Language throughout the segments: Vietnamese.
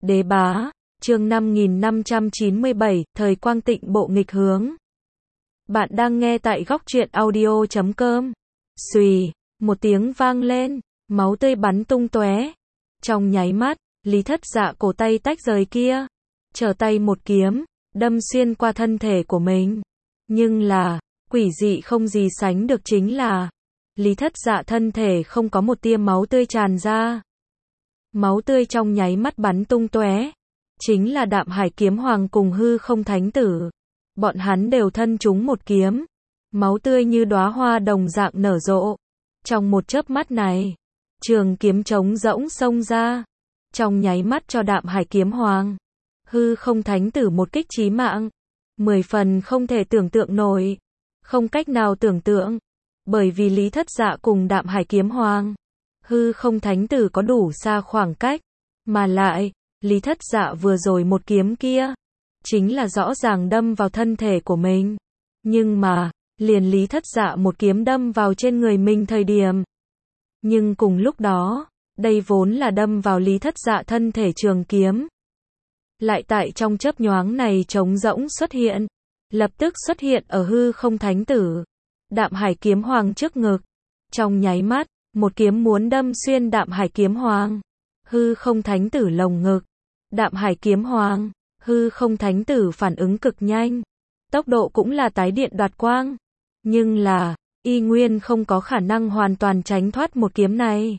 Đế bá, chương 5597, thời quang tịnh bộ nghịch hướng. Bạn đang nghe tại góc truyện audio.com. Xùy, một tiếng vang lên, máu tươi bắn tung tóe. Trong nháy mắt, Lý Thất Dạ cổ tay tách rời kia, trở tay một kiếm, đâm xuyên qua thân thể của mình. Nhưng là, quỷ dị không gì sánh được chính là, Lý Thất Dạ thân thể không có một tia máu tươi tràn ra. Máu tươi trong nháy mắt bắn tung tóe, chính là Đạm Hải Kiếm Hoàng cùng Hư Không Thánh Tử. Bọn hắn đều thân trúng một kiếm, máu tươi như đóa hoa đồng dạng nở rộ. Trong một chớp mắt này, trường kiếm trống rỗng xông ra, trong nháy mắt cho Đạm Hải Kiếm Hoàng, Hư Không Thánh Tử một kích chí mạng. 10 phần không thể tưởng tượng nổi, không cách nào tưởng tượng, bởi vì Lý Thất Dạ cùng Đạm Hải Kiếm Hoàng, Hư Không Thánh Tử có đủ xa khoảng cách, mà lại, Lý Thất Dạ vừa rồi một kiếm kia, chính là rõ ràng đâm vào thân thể của mình. Nhưng mà, liền Lý Thất Dạ một kiếm đâm vào trên người mình thời điểm. Nhưng cùng lúc đó, đây vốn là đâm vào Lý Thất Dạ thân thể trường kiếm. Lại tại trong chớp nhoáng này trống rỗng xuất hiện, lập tức xuất hiện ở Hư Không Thánh Tử, Đạm Hải Kiếm Hoàng trước ngực. Trong nháy mắt, một kiếm muốn đâm xuyên Đạm Hải Kiếm Hoàng, Hư Không Thánh Tử lồng ngực. Đạm Hải Kiếm Hoàng, Hư Không Thánh Tử phản ứng cực nhanh, tốc độ cũng là tái điện đoạt quang, nhưng là, y nguyên không có khả năng hoàn toàn tránh thoát một kiếm này.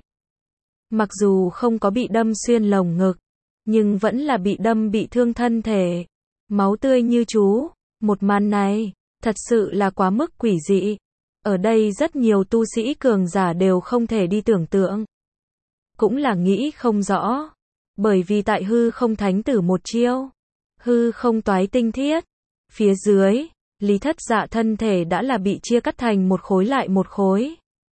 Mặc dù không có bị đâm xuyên lồng ngực, nhưng vẫn là bị đâm bị thương thân thể, máu tươi như chú. Một màn này, thật sự là quá mức quỷ dị. Ở đây rất nhiều tu sĩ cường giả đều không thể đi tưởng tượng, cũng là nghĩ không rõ. Bởi vì tại Hư Không Thánh Tử một chiêu, Hư Không Toái Tinh Thiết, phía dưới, Lý Thất Dạ thân thể đã là bị chia cắt thành một khối lại một khối.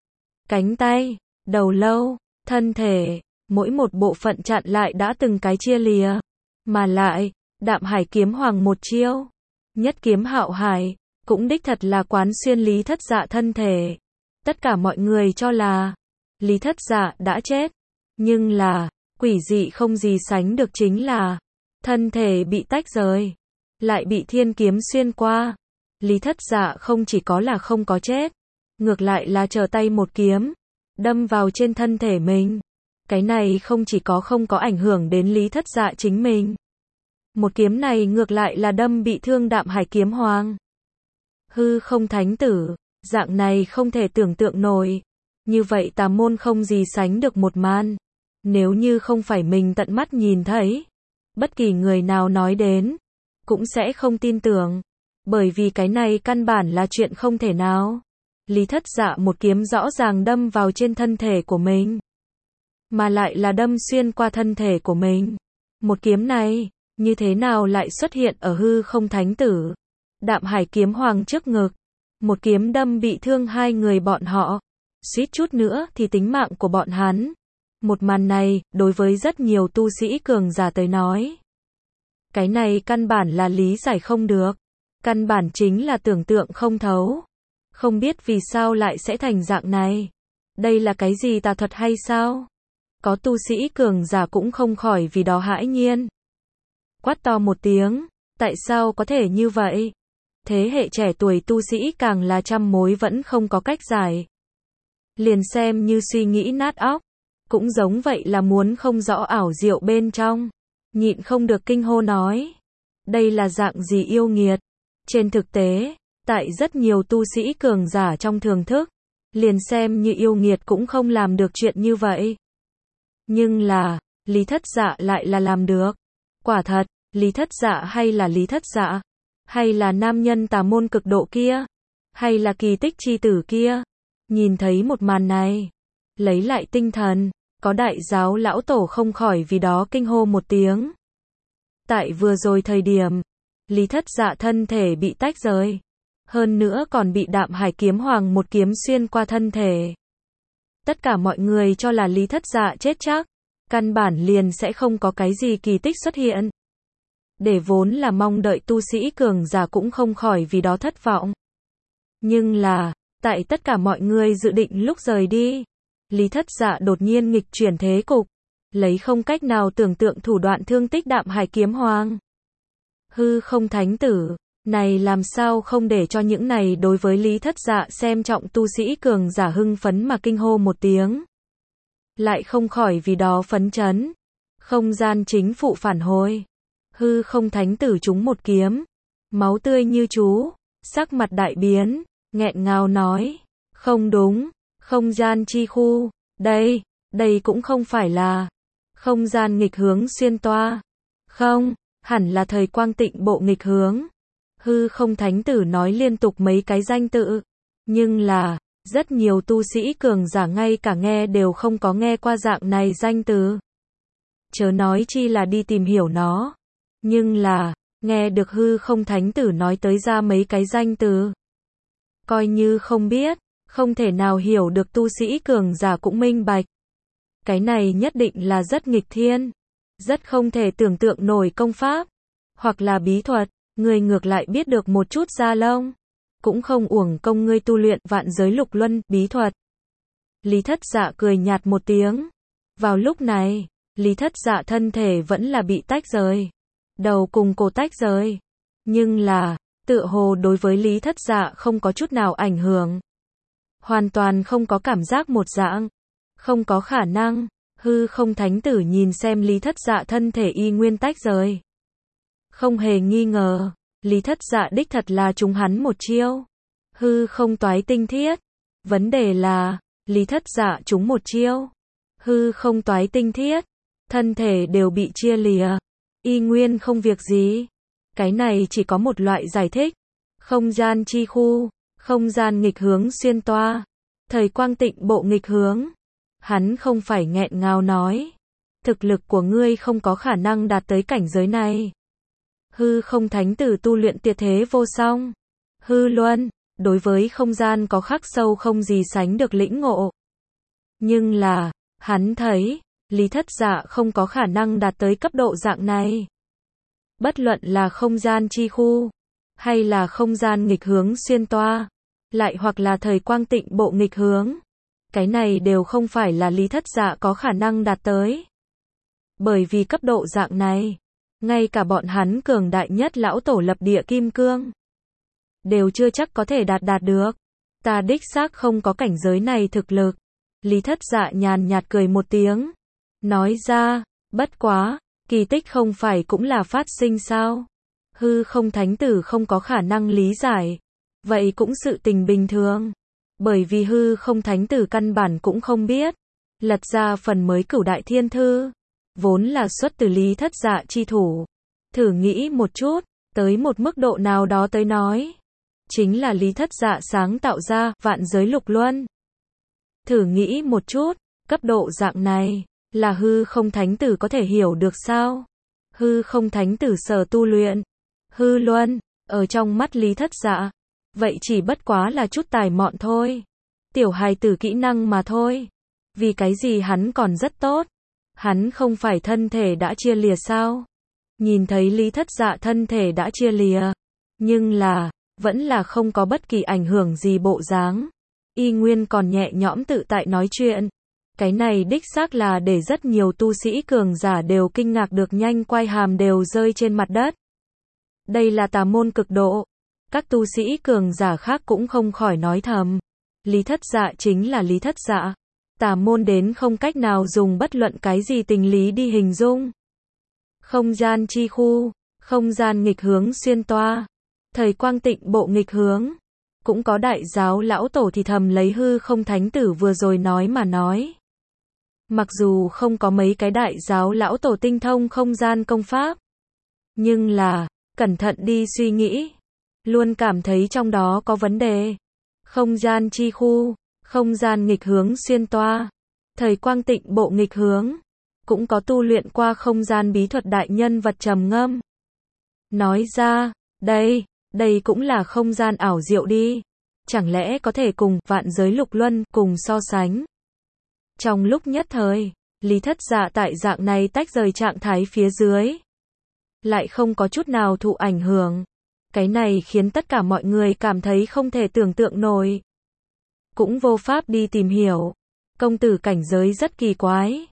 Cánh tay, đầu lâu, thân thể, mỗi một bộ phận chặn lại đã từng cái chia lìa. Mà lại, Đạm Hải Kiếm Hoàng một chiêu, nhất kiếm hạo hải, cũng đích thật là quán xuyên Lý Thất Dạ thân thể. Tất cả mọi người cho là Lý Thất Dạ đã chết, nhưng là, quỷ dị không gì sánh được chính là, thân thể bị tách rời, lại bị thiên kiếm xuyên qua. Lý Thất Dạ không chỉ có là không có chết, ngược lại là trở tay một kiếm, đâm vào trên thân thể mình. Cái này không chỉ có không có ảnh hưởng đến Lý Thất Dạ chính mình. Một kiếm này ngược lại là đâm bị thương Đạm Hải Kiếm Hoàng, Hư Không Thánh Tử. Dạng này không thể tưởng tượng nổi. Như vậy tà môn không gì sánh được một màn. Nếu như không phải mình tận mắt nhìn thấy, bất kỳ người nào nói đến, cũng sẽ không tin tưởng. Bởi vì cái này căn bản là chuyện không thể nào. Lý Thất Dạ một kiếm rõ ràng đâm vào trên thân thể của mình, mà lại là đâm xuyên qua thân thể của mình. Một kiếm này, như thế nào lại xuất hiện ở Hư Không Thánh Tử, Đạm Hải Kiếm Hoàng trước ngực. Một kiếm đâm bị thương hai người bọn họ, suýt chút nữa thì tính mạng của bọn hắn. Một màn này, đối với rất nhiều tu sĩ cường giả tới nói, cái này căn bản là lý giải không được. Căn bản chính là tưởng tượng không thấu. Không biết vì sao lại sẽ thành dạng này. Đây là cái gì tà thuật hay sao? Có tu sĩ cường giả cũng không khỏi vì đó hãi nhiên. Quát to một tiếng, tại sao có thể như vậy? Thế hệ trẻ tuổi tu sĩ càng là trăm mối vẫn không có cách giải. Liền xem như suy nghĩ nát óc, cũng giống vậy là muốn không rõ ảo diệu bên trong. Nhịn không được kinh hô nói, đây là dạng gì yêu nghiệt? Trên thực tế, tại rất nhiều tu sĩ cường giả trong thường thức, liền xem như yêu nghiệt cũng không làm được chuyện như vậy. Nhưng là, Lý Thất Dạ lại là làm được. Quả thật, Lý Thất Dạ hay là Lý Thất Dạ, hay là nam nhân tà môn cực độ kia, hay là kỳ tích chi tử kia. Nhìn thấy một màn này, lấy lại tinh thần, có đại giáo lão tổ không khỏi vì đó kinh hô một tiếng. Tại vừa rồi thời điểm, Lý Thất Dạ thân thể bị tách rời, hơn nữa còn bị Đạm Hải Kiếm Hoàng một kiếm xuyên qua thân thể. Tất cả mọi người cho là Lý Thất Dạ chết chắc, căn bản liền sẽ không có cái gì kỳ tích xuất hiện. Để vốn là mong đợi tu sĩ cường giả cũng không khỏi vì đó thất vọng. Nhưng là, tại tất cả mọi người dự định lúc rời đi, Lý Thất Dạ đột nhiên nghịch chuyển thế cục, lấy không cách nào tưởng tượng thủ đoạn thương tích Đạm Hải kiếm hoàng. Hư không thánh tử, này làm sao không để cho những này đối với Lý Thất Dạ xem trọng tu sĩ cường giả hưng phấn mà kinh hô một tiếng. Lại không khỏi vì đó phấn chấn. Không gian chính phụ phản hồi. Hư không thánh tử trúng một kiếm. Máu tươi như chú, sắc mặt đại biến, nghẹn ngào nói. Không đúng, không gian chi khu, đây cũng không phải là không gian nghịch hướng xuyên toa. Không, hẳn là thời quang tịnh bộ nghịch hướng. Hư không thánh tử nói liên tục mấy cái danh tự. Nhưng là, rất nhiều tu sĩ cường giả ngay cả nghe đều không có nghe qua dạng này danh từ. Chớ nói chi là đi tìm hiểu nó. Nhưng là, nghe được hư không thánh tử nói tới ra mấy cái danh từ. Coi như không biết, không thể nào hiểu được tu sĩ cường giả cũng minh bạch. Cái này nhất định là rất nghịch thiên. Rất không thể tưởng tượng nổi công pháp. Hoặc là bí thuật, người ngược lại biết được một chút da lông. Cũng không uổng công ngươi tu luyện vạn giới lục luân, bí thuật. Lý Thất Dạ cười nhạt một tiếng. Vào lúc này, Lý Thất Dạ thân thể vẫn là bị tách rời. Đầu cùng cổ tách rời. Nhưng là, tựa hồ đối với Lý Thất Dạ không có chút nào ảnh hưởng. Hoàn toàn không có cảm giác một dạng. Không có khả năng. Hư không thánh tử nhìn xem Lý Thất Dạ thân thể y nguyên tách rời. Không hề nghi ngờ, Lý Thất Dạ đích thật là trúng hắn một chiêu. Hư không toái tinh thiết. Vấn đề là, Lý Thất Dạ trúng một chiêu. Hư không toái tinh thiết. Thân thể đều bị chia lìa. Y nguyên không việc gì. Cái này chỉ có một loại giải thích. Không gian chi khu. Không gian nghịch hướng xuyên toa. Thời quang tịnh bộ nghịch hướng. Hắn không phải nghẹn ngào nói. Thực lực của ngươi không có khả năng đạt tới cảnh giới này. Hư không thánh tử tu luyện tuyệt thế vô song. Hư luân, đối với không gian có khắc sâu không gì sánh được lĩnh ngộ. Nhưng là, hắn thấy, Lý Thất Dạ không có khả năng đạt tới cấp độ dạng này. Bất luận là không gian chi khu, hay là không gian nghịch hướng xuyên toa, lại hoặc là thời quang tịnh bộ nghịch hướng. Cái này đều không phải là Lý Thất Dạ có khả năng đạt tới. Bởi vì cấp độ dạng này, ngay cả bọn hắn cường đại nhất lão tổ lập địa kim cương đều chưa chắc có thể đạt được. Ta đích xác không có cảnh giới này thực lực. Lý Thất Dạ nhàn nhạt cười một tiếng. Nói ra, bất quá, kỳ tích không phải cũng là phát sinh sao? Hư không thánh tử không có khả năng lý giải. Vậy cũng sự tình bình thường. Bởi vì hư không thánh tử căn bản cũng không biết. Lật ra phần mới Cửu Đại Thiên Thư. Vốn là xuất từ Lý Thất Dạ chi thủ. Thử nghĩ một chút, tới một mức độ nào đó tới nói. Chính là Lý Thất Dạ sáng tạo ra vạn giới lục luân. Thử nghĩ một chút, cấp độ dạng này, là hư không thánh tử có thể hiểu được sao? Hư không thánh tử sở tu luyện. Hư luân, ở trong mắt Lý Thất Dạ. Vậy chỉ bất quá là chút tài mọn thôi. Tiểu hài tử kỹ năng mà thôi. Vì cái gì hắn còn rất tốt. Hắn không phải thân thể đã chia lìa sao? Nhìn thấy Lý Thất Dạ thân thể đã chia lìa. Nhưng là, vẫn là không có bất kỳ ảnh hưởng gì bộ dáng. Y nguyên còn nhẹ nhõm tự tại nói chuyện. Cái này đích xác là để rất nhiều tu sĩ cường giả đều kinh ngạc được nhanh quai hàm đều rơi trên mặt đất. Đây là tà môn cực độ. Các tu sĩ cường giả khác cũng không khỏi nói thầm. Lý Thất Dạ chính là Lý Thất Dạ. Tà môn đến không cách nào dùng bất luận cái gì tình lý đi hình dung. Không gian chi khu, không gian nghịch hướng xuyên toa, thời quang tịnh bộ nghịch hướng. Cũng có đại giáo lão tổ thì thầm lấy hư không thánh tử vừa rồi nói mà nói. Mặc dù không có mấy cái đại giáo lão tổ tinh thông không gian công pháp. Nhưng là, cẩn thận đi suy nghĩ. Luôn cảm thấy trong đó có vấn đề. Không gian chi khu, không gian nghịch hướng xuyên toa, thời quang tịnh bộ nghịch hướng. Cũng có tu luyện qua không gian bí thuật đại nhân vật trầm ngâm. Nói ra, đây cũng là không gian ảo diệu đi. Chẳng lẽ có thể cùng vạn giới lục luân cùng so sánh. Trong lúc nhất thời, Lý Thất Dạ tại dạng này tách rời trạng thái phía dưới. Lại không có chút nào thụ ảnh hưởng. Cái này khiến tất cả mọi người cảm thấy không thể tưởng tượng nổi. Cũng vô pháp đi tìm hiểu. Công tử cảnh giới rất kỳ quái.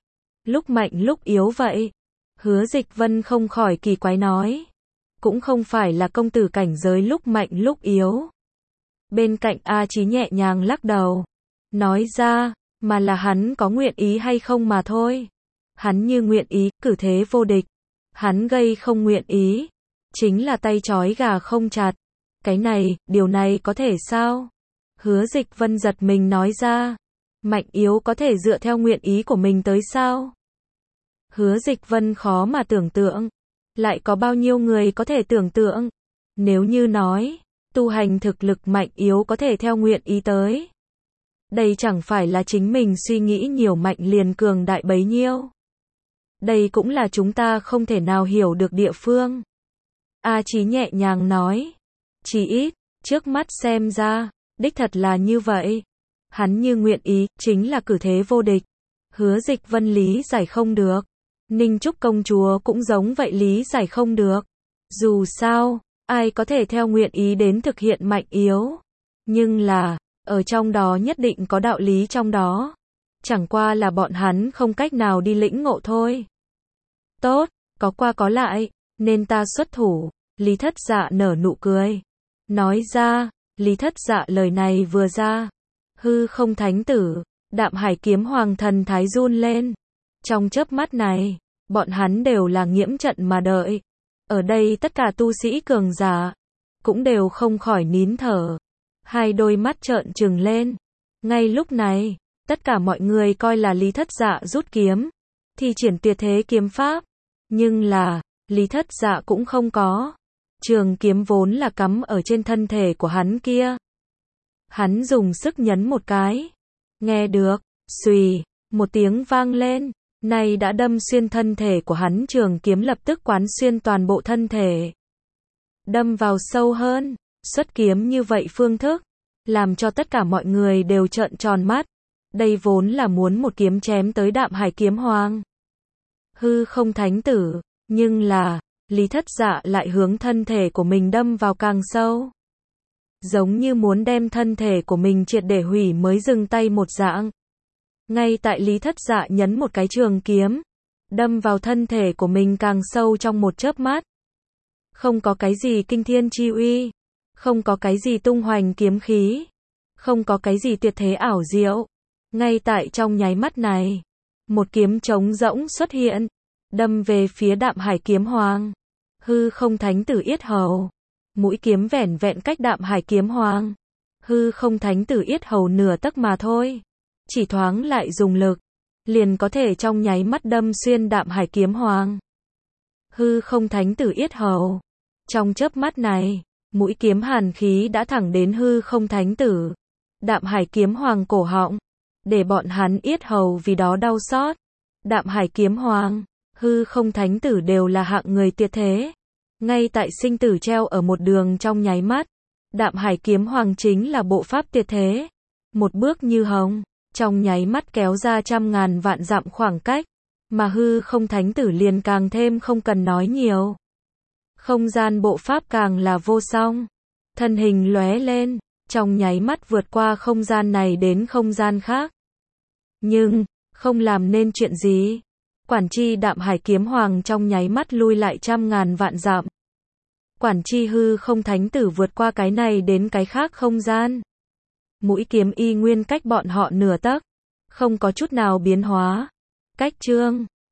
Lúc mạnh lúc yếu vậy. Hứa Dịch Vân không khỏi kỳ quái nói. Cũng không phải là công tử cảnh giới lúc mạnh lúc yếu. Bên cạnh A Chí nhẹ nhàng lắc đầu. Nói ra, mà là hắn có nguyện ý hay không mà thôi. Hắn như nguyện ý, cử thế vô địch. Hắn gây không nguyện ý. Chính là tay trói gà không chặt. Cái này, điều này có thể sao? Hứa Dịch Vân giật mình nói ra. Mạnh yếu có thể dựa theo nguyện ý của mình tới sao? Hứa Dịch Vân khó mà tưởng tượng. Lại có bao nhiêu người có thể tưởng tượng? Nếu như nói, tu hành thực lực mạnh yếu có thể theo nguyện ý tới. Đây chẳng phải là chính mình suy nghĩ nhiều mạnh liền cường đại bấy nhiêu. Đây cũng là chúng ta không thể nào hiểu được địa phương. A Chí nhẹ nhàng nói. Chỉ ít, trước mắt xem ra, đích thật là như vậy. Hắn như nguyện ý, chính là cử thế vô địch. Hứa Dịch Vân lý giải không được. Ninh Trúc công chúa cũng giống vậy lý giải không được. Dù sao, ai có thể theo nguyện ý đến thực hiện mạnh yếu. Nhưng là, ở trong đó nhất định có đạo lý trong đó. Chẳng qua là bọn hắn không cách nào đi lĩnh ngộ thôi. Tốt, có qua có lại, nên ta xuất thủ. Lý Thất Dạ nở nụ cười. Nói ra, Lý Thất Dạ lời này vừa ra. Hư không thánh tử, Đạm Hải kiếm hoàng thần thái run lên. Trong chớp mắt này, bọn hắn đều là nghiễm trận mà đợi. Ở đây tất cả tu sĩ cường giả, cũng đều không khỏi nín thở. Hai đôi mắt trợn trừng lên. Ngay lúc này, tất cả mọi người coi là Lý Thất Dạ rút kiếm, thi triển tuyệt thế kiếm pháp. Nhưng là, Lý Thất Dạ cũng không có. Trường kiếm vốn là cắm ở trên thân thể của hắn kia. Hắn dùng sức nhấn một cái. Nghe được, xùy, một tiếng vang lên. Này đã đâm xuyên thân thể của hắn, trường kiếm lập tức quán xuyên toàn bộ thân thể. Đâm vào sâu hơn, xuất kiếm như vậy phương thức, làm cho tất cả mọi người đều trợn tròn mắt. Đây vốn là muốn một kiếm chém tới Đạm Hải kiếm hoàng. Hư không thánh tử, nhưng là, Lý Thất Dạ lại hướng thân thể của mình đâm vào càng sâu. Giống như muốn đem thân thể của mình triệt để hủy mới dừng tay một dạng. Ngay tại Lý Thất Dạ nhấn một cái trường kiếm, đâm vào thân thể của mình càng sâu trong một chớp mắt. Không có cái gì kinh thiên chi uy, không có cái gì tung hoành kiếm khí, không có cái gì tuyệt thế ảo diệu. Ngay tại trong nháy mắt này, một kiếm trống rỗng xuất hiện, đâm về phía Đạm Hải kiếm hoàng. Hư không thánh tử yết hầu. Mũi kiếm vẻn vẹn cách Đạm Hải kiếm hoàng. Hư không thánh tử yết hầu nửa tấc mà thôi. Chỉ thoáng lại dùng lực, liền có thể trong nháy mắt đâm xuyên Đạm Hải kiếm hoàng. Hư không thánh tử yết hầu. Trong chớp mắt này, mũi kiếm hàn khí đã thẳng đến hư không thánh tử, Đạm Hải kiếm hoàng cổ họng, để bọn hắn yết hầu vì đó đau xót. Đạm Hải kiếm hoàng, hư không thánh tử đều là hạng người tuyệt thế. Ngay tại sinh tử treo ở một đường trong nháy mắt, Đạm Hải kiếm hoàng chính là bộ pháp tuyệt thế. Một bước như hồng, trong nháy mắt kéo ra trăm ngàn vạn dặm khoảng cách, mà hư không thánh tử liền càng thêm không cần nói nhiều. Không gian bộ pháp càng là vô song. Thân hình lóe lên, trong nháy mắt vượt qua không gian này đến không gian khác. Nhưng, không làm nên chuyện gì. Quản chi Đạm Hải kiếm hoàng trong nháy mắt lui lại trăm ngàn vạn dặm. Quản chi hư không thánh tử vượt qua cái này đến cái khác không gian. Mũi kiếm y nguyên cách bọn họ nửa tấc, không có chút nào biến hóa. Cách chương